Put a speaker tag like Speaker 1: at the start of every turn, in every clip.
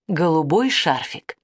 Speaker 1: Голубой шарфик.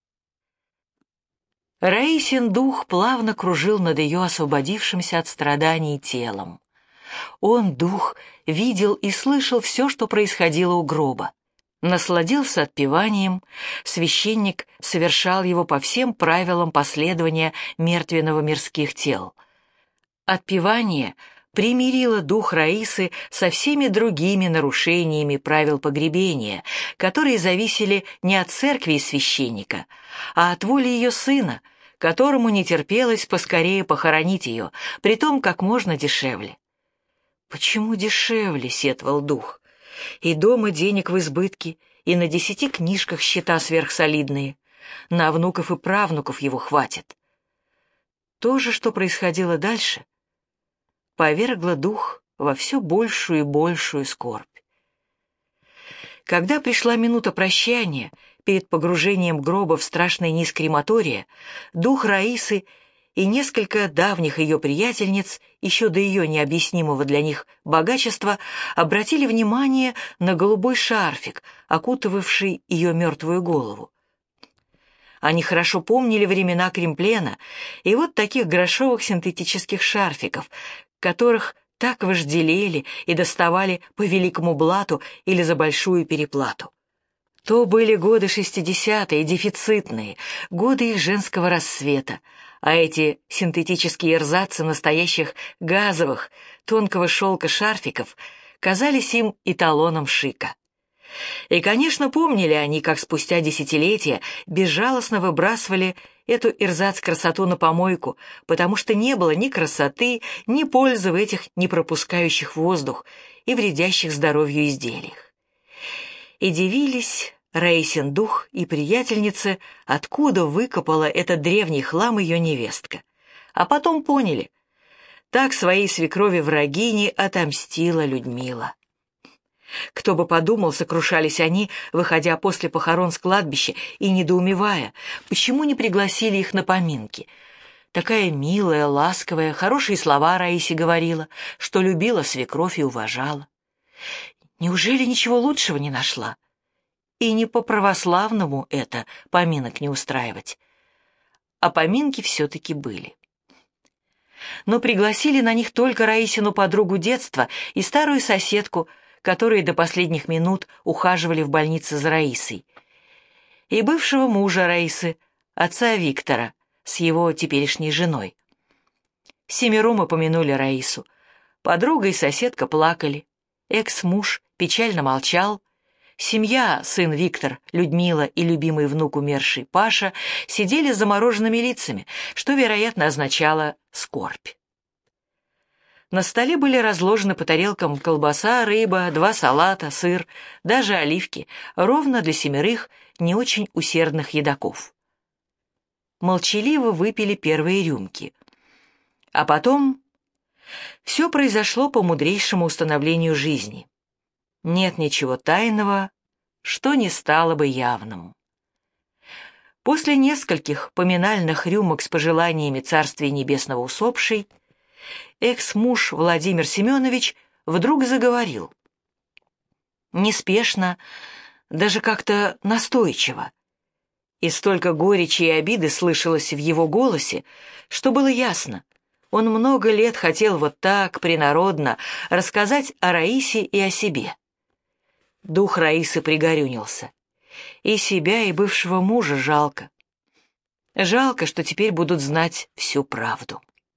Speaker 1: Раисин дух плавно кружил над ее освободившимся от страданий телом. Он, дух, видел и слышал все, что происходило у гроба. Насладился отпеванием, священник совершал его по всем правилам последования мертвенного мирских тел. Отпевание примирило дух Раисы со всеми другими нарушениями правил погребения, которые зависели не от церкви и священника, а от воли ее сына, которому не терпелось поскорее похоронить ее, притом как можно дешевле. «Почему дешевле?» — сетовал дух. «И дома денег в избытке, и на 10 книжках счета сверхсолидные. На внуков и правнуков его хватит». То же, что происходило дальше, повергло дух во все большую и большую скорбь. Когда пришла минута прощания, перед погружением гроба в страшный низ крематория, дух Раисы и несколько давних ее приятельниц, еще до ее необъяснимого для них богачества, обратили внимание на голубой шарфик, окутывавший ее мертвую голову. Они хорошо помнили времена кремплена и вот таких грошовых синтетических шарфиков, которых так вожделели и доставали по великому блату или за большую переплату. То были годы 60-е, дефицитные, годы их женского рассвета, а эти синтетические эрзацы настоящих газовых, тонкого шелка шарфиков казались им эталоном шика. И, конечно, помнили они, как спустя десятилетия безжалостно выбрасывали эту эрзац-красоту на помойку, потому что не было ни красоты, ни пользы в этих не пропускающих воздух и вредящих здоровью изделиях. И дивились Раисин дух и приятельницы, откуда выкопала этот древний хлам ее невестка. А потом поняли, так своей свекрови-врагине отомстила Людмила. Кто бы подумал, сокрушались они, выходя после похорон с кладбища и недоумевая, почему не пригласили их на поминки. Такая милая, ласковая, хорошие слова Раисе говорила, что любила свекровь и уважала. Неужели ничего лучшего не нашла? И не по-православному это поминок не устраивать. А поминки все-таки были. Но пригласили на них только Раисину подругу детства и старую соседку, которые до последних минут ухаживали в больнице за Раисой, и бывшего мужа Раисы, отца Виктора, с его теперешней женой. Семером упомянули Раису. Подруга и соседка плакали. Экс-муж печально молчал. Семья, сын Виктор, Людмила и любимый внук умерший Паша сидели с замороженными лицами, что, вероятно, означало скорбь. На столе были разложены по тарелкам колбаса, рыба, 2 салата, сыр, даже оливки, ровно для 7 не очень усердных едоков. Молчаливо выпили первые рюмки. А потом все произошло по мудрейшему установлению жизни. Нет ничего тайного, что не стало бы явным. После нескольких поминальных рюмок с пожеланиями Царствия Небесного усопшей, экс-муж Владимир Семенович вдруг заговорил. Неспешно, даже как-то настойчиво. И столько горечи и обиды слышалось в его голосе, что было ясно. Он много лет хотел вот так, принародно, рассказать о Раисе и о себе. Дух Раисы пригорюнился. И себя, и бывшего мужа жалко. Жалко, что теперь будут знать всю правду.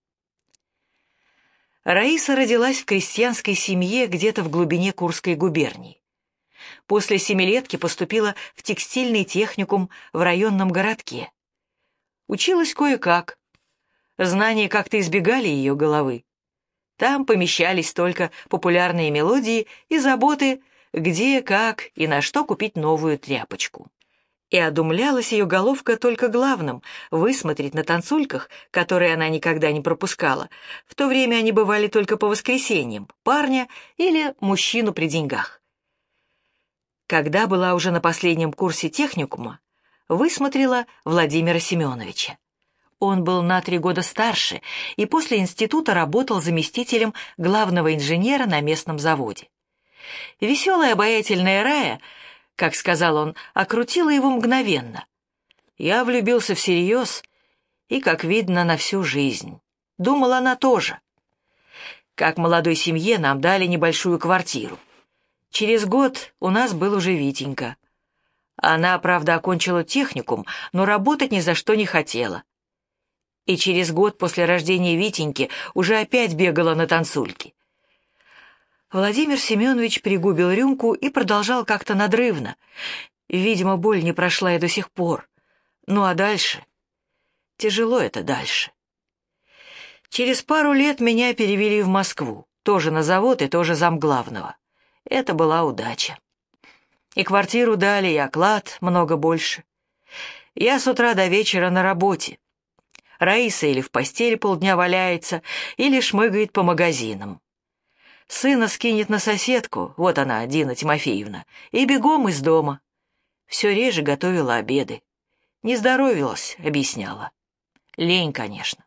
Speaker 1: Раиса родилась в крестьянской семье где-то в глубине Курской губернии. После 7-летки поступила в текстильный техникум в районном городке. Училась кое-как. Знания как-то избегали ее головы. Там помещались только популярные мелодии и заботы, где, как и на что купить новую тряпочку. И одумлялась ее головка только главным — высмотреть на танцульках, которые она никогда не пропускала. В то время они бывали только по воскресеньям, парня или мужчину при деньгах. Когда была уже на последнем курсе техникума, высмотрела Владимира Семеновича. Он был на 3 года старше и после института работал заместителем главного инженера на местном заводе. Веселая, обаятельная Рая как сказал он, окрутила его мгновенно. Я влюбился всерьез и, как видно, на всю жизнь. Думала она тоже. Как молодой семье нам дали небольшую квартиру. Через год у нас был уже Витенька. Она, правда, окончила техникум, но работать ни за что не хотела. И через год после рождения Витеньки уже опять бегала на танцульки. Владимир Семенович пригубил рюмку и продолжал как-то надрывно. Видимо, боль не прошла и до сих пор. Ну а дальше? Тяжело это дальше. Через пару лет меня перевели в Москву, тоже на завод и тоже замглавного. Это была удача. И квартиру дали, и оклад много больше. Я с утра до вечера на работе. Раиса или в постели полдня валяется, или шмыгает по магазинам. Сына скинет на соседку, вот она, Дина Тимофеевна, и бегом из дома. Все реже готовила обеды. Не здоровилась, объясняла. Лень, конечно.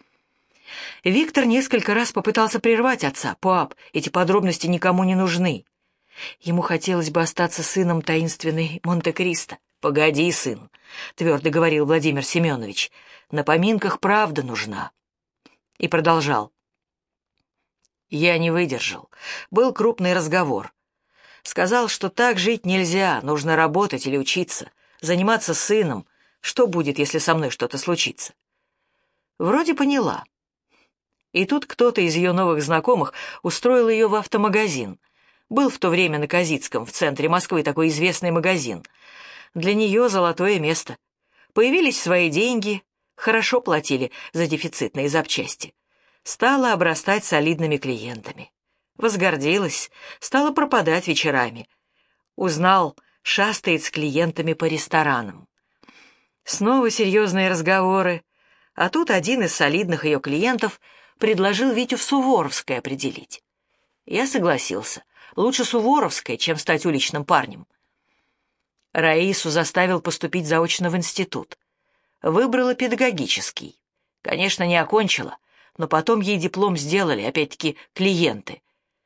Speaker 1: Виктор несколько раз попытался прервать отца. «Пап, эти подробности никому не нужны». Ему хотелось бы остаться сыном таинственной Монте-Кристо. «Погоди, сын», — твердо говорил Владимир Семенович, — «на поминках правда нужна». И продолжал. Я не выдержал. Был крупный разговор. Сказал, что так жить нельзя, нужно работать или учиться, заниматься сыном. Что будет, если со мной что-то случится? Вроде поняла. И тут кто-то из ее новых знакомых устроил ее в автомагазин. Был в то время на Козицком, в центре Москвы, такой известный магазин. Для нее золотое место. Появились свои деньги, хорошо платили за дефицитные запчасти. Стала обрастать солидными клиентами. Возгордилась, стала пропадать вечерами. Узнал, шастает с клиентами по ресторанам. Снова серьезные разговоры, а тут один из солидных ее клиентов предложил Витю в Суворовское определить. Я согласился. Лучше Суворовское, чем стать уличным парнем. Раису заставил поступить заочно в институт. Выбрала педагогический. Конечно, не окончила, но потом ей диплом сделали, опять-таки, клиенты.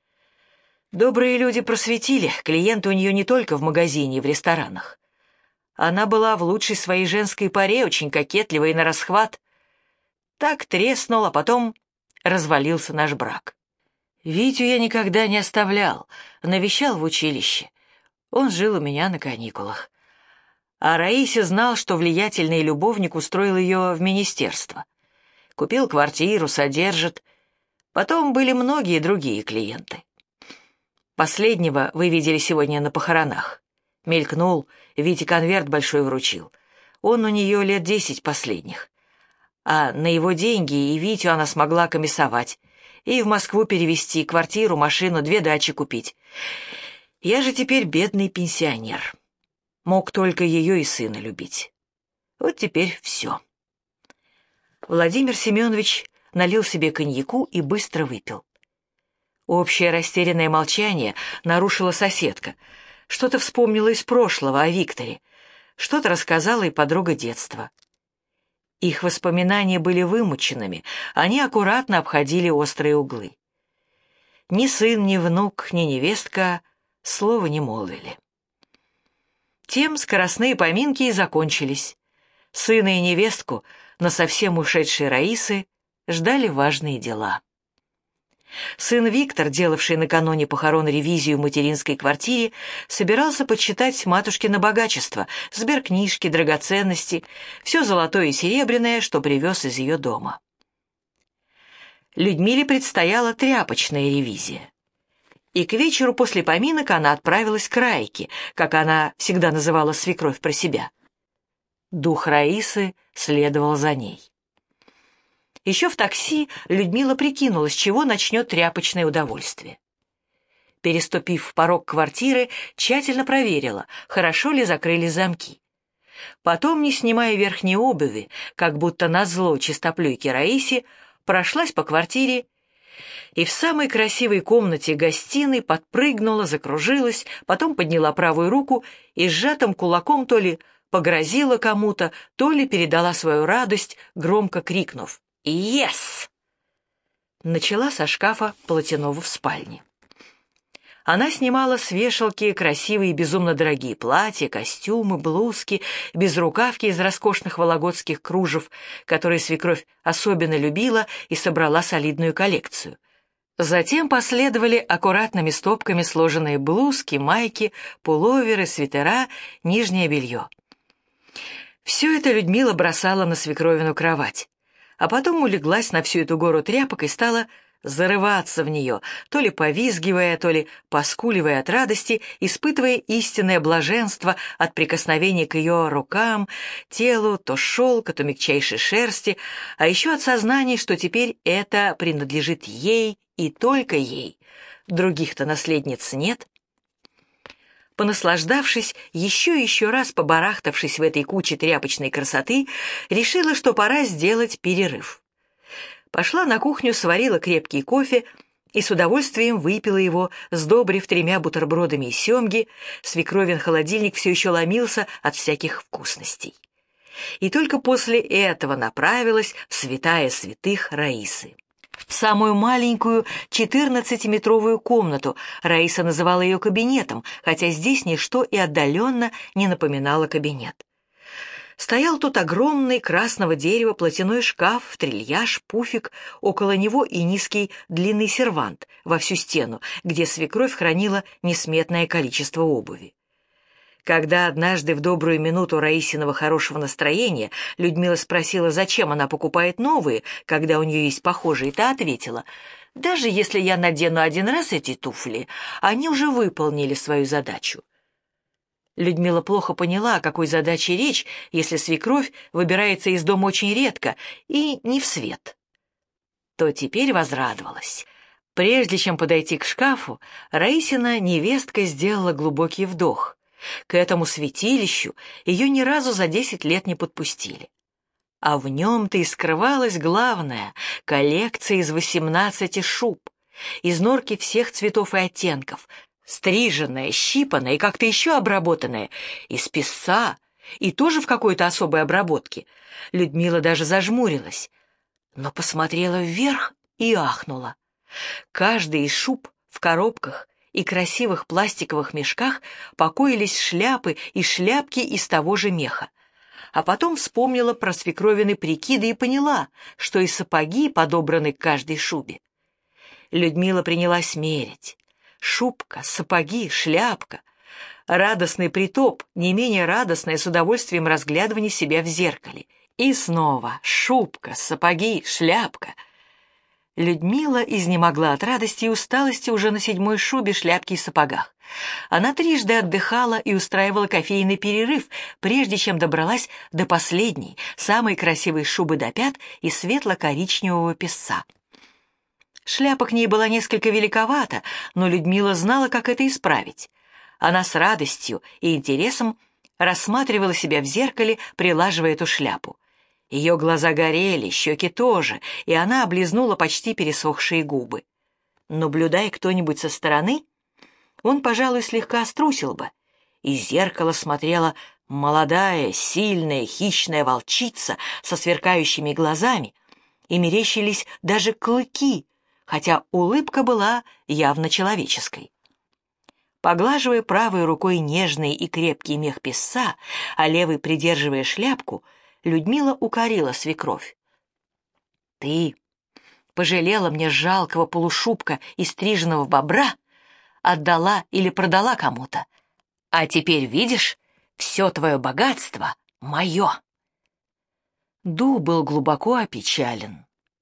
Speaker 1: Добрые люди просветили, клиенты у нее не только в магазине и в ресторанах. Она была в лучшей своей женской паре, очень кокетливой и на расхват. Так треснул, а потом развалился наш брак. Витю я никогда не оставлял, навещал в училище. Он жил у меня на каникулах. А Раисе знал, что влиятельный любовник устроил ее в министерство. Купил квартиру, содержит. Потом были многие другие клиенты. Последнего вы видели сегодня на похоронах. Мелькнул, Вите конверт большой вручил. Он у нее лет 10 последних. А на его деньги и Витю она смогла комиссовать. И в Москву перевезти, квартиру, машину, 2 дачи купить. Я же теперь бедный пенсионер. Мог только ее и сына любить. Вот теперь все. Владимир Семенович налил себе коньяку и быстро выпил. Общее растерянное молчание нарушила соседка. Что-то вспомнила из прошлого о Викторе. Что-то рассказала и подруга детства. Их воспоминания были вымученными, они аккуратно обходили острые углы. Ни сын, ни внук, ни невестка слова не молвили. Тем скоростные поминки и закончились. Сына и невестку, но совсем ушедшей Раисы, ждали важные дела. Сын Виктор, делавший накануне похорон ревизию в материнской квартире, собирался подсчитать матушкино богачество, сберкнижки, драгоценности, все золотое и серебряное, что привез из ее дома. Людмиле предстояла тряпочная ревизия. И к вечеру после поминок она отправилась к Райке, как она всегда называла свекровь про себя. Дух Раисы следовал за ней. Еще в такси Людмила прикинула, с чего начнет тряпочное удовольствие. Переступив порог квартиры, тщательно проверила, хорошо ли закрыли замки. Потом, не снимая верхней обуви, как будто назло чистоплюйке Раисе, прошлась по квартире и в самой красивой комнате гостиной подпрыгнула, закружилась, потом подняла правую руку и сжатым кулаком то ли погрозила кому-то, то ли передала свою радость, громко крикнув «Yes!». Начала со шкафа полотяного в спальне. Она снимала с вешалки красивые и безумно дорогие платья, костюмы, блузки, безрукавки из роскошных вологодских кружев, которые свекровь особенно любила и собрала солидную коллекцию. Затем последовали аккуратными стопками сложенные блузки, майки, пуловеры, свитера, нижнее белье. Все это Людмила бросала на свекровину кровать, а потом улеглась на всю эту гору тряпок и стала зарываться в нее, то ли повизгивая, то ли поскуливая от радости, испытывая истинное блаженство от прикосновения к ее рукам, телу, то шелка, то мягчайшей шерсти, а еще от сознания, что теперь это принадлежит ей и только ей. Других-то наследниц нет. Понаслаждавшись, еще и еще раз побарахтавшись в этой куче тряпочной красоты, решила, что пора сделать перерыв. Пошла на кухню, сварила крепкий кофе и с удовольствием выпила его, сдобрив 3 бутербродами из семги. Свекровин холодильник все еще ломился от всяких вкусностей. И только после этого направилась в святая святых Раисы. В самую маленькую 14-метровую комнату. Раиса называла ее кабинетом, хотя здесь ничто и отдаленно не напоминало кабинет. Стоял тут огромный красного дерева платяной шкаф, трильяж, пуфик, около него и низкий длинный сервант во всю стену, где свекровь хранила несметное количество обуви. Когда однажды в добрую минуту Раисиного хорошего настроения Людмила спросила, зачем она покупает новые, когда у нее есть похожие, та ответила: «Даже если я надену 1 раз эти туфли, они уже выполнили свою задачу». Людмила плохо поняла, о какой задаче речь, если свекровь выбирается из дома очень редко и не в свет. То теперь возрадовалась. Прежде чем подойти к шкафу, Раисина невестка сделала глубокий вдох. К этому святилищу ее ни разу за 10 лет не подпустили. А в нем-то и скрывалась главная — коллекция из 18 шуб, из норки всех цветов и оттенков, стриженная, щипанная и как-то еще обработанная, из песца, и тоже в какой-то особой обработке. Людмила даже зажмурилась, но посмотрела вверх и ахнула. Каждая из шуб в коробках и красивых пластиковых мешках покоились шляпы и шляпки из того же меха. А потом вспомнила про свекровины прикиды и поняла, что и сапоги подобраны к каждой шубе. Людмила принялась мерить. Шубка, сапоги, шляпка. Радостный притоп, не менее радостное с удовольствием разглядывание себя в зеркале. И снова шубка, сапоги, шляпка. Людмила изнемогла от радости и усталости уже на 7-й шубе, шляпке и сапогах. Она трижды отдыхала и устраивала кофейный перерыв, прежде чем добралась до последней, самой красивой шубы до пят из светло-коричневого песца. Шляпа к ней была несколько великовата, но Людмила знала, как это исправить. Она с радостью и интересом рассматривала себя в зеркале, прилаживая эту шляпу. Ее глаза горели, щеки тоже, и она облизнула почти пересохшие губы. Наблюдая кто-нибудь со стороны, он, пожалуй, слегка струсил бы. Из зеркала смотрела молодая, сильная, хищная волчица со сверкающими глазами, и мерещились даже клыки, хотя улыбка была явно человеческой. Поглаживая правой рукой нежный и крепкий мех песца, а левой придерживая шляпку, Людмила укорила свекровь. «Ты пожалела мне жалкого полушубка и стриженного бобра, отдала или продала кому-то, а теперь, видишь, все твое богатство мое». Ду был глубоко опечален.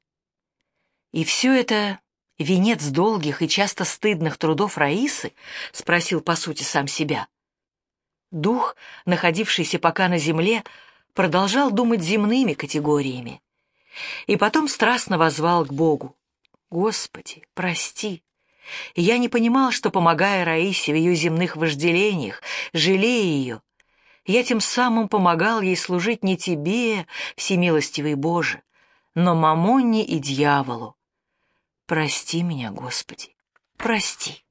Speaker 1: «И все это венец долгих и часто стыдных трудов Раисы?» — спросил по сути сам себя. Дух, находившийся пока на земле, продолжал думать земными категориями. И потом страстно воззвал к Богу: «Господи, прости. Я не понимал, что, помогая Раисе в ее земных вожделениях, жалея ее, я тем самым помогал ей служить не тебе, всемилостивый Боже, но мамонне и дьяволу. Прости меня, Господи, прости».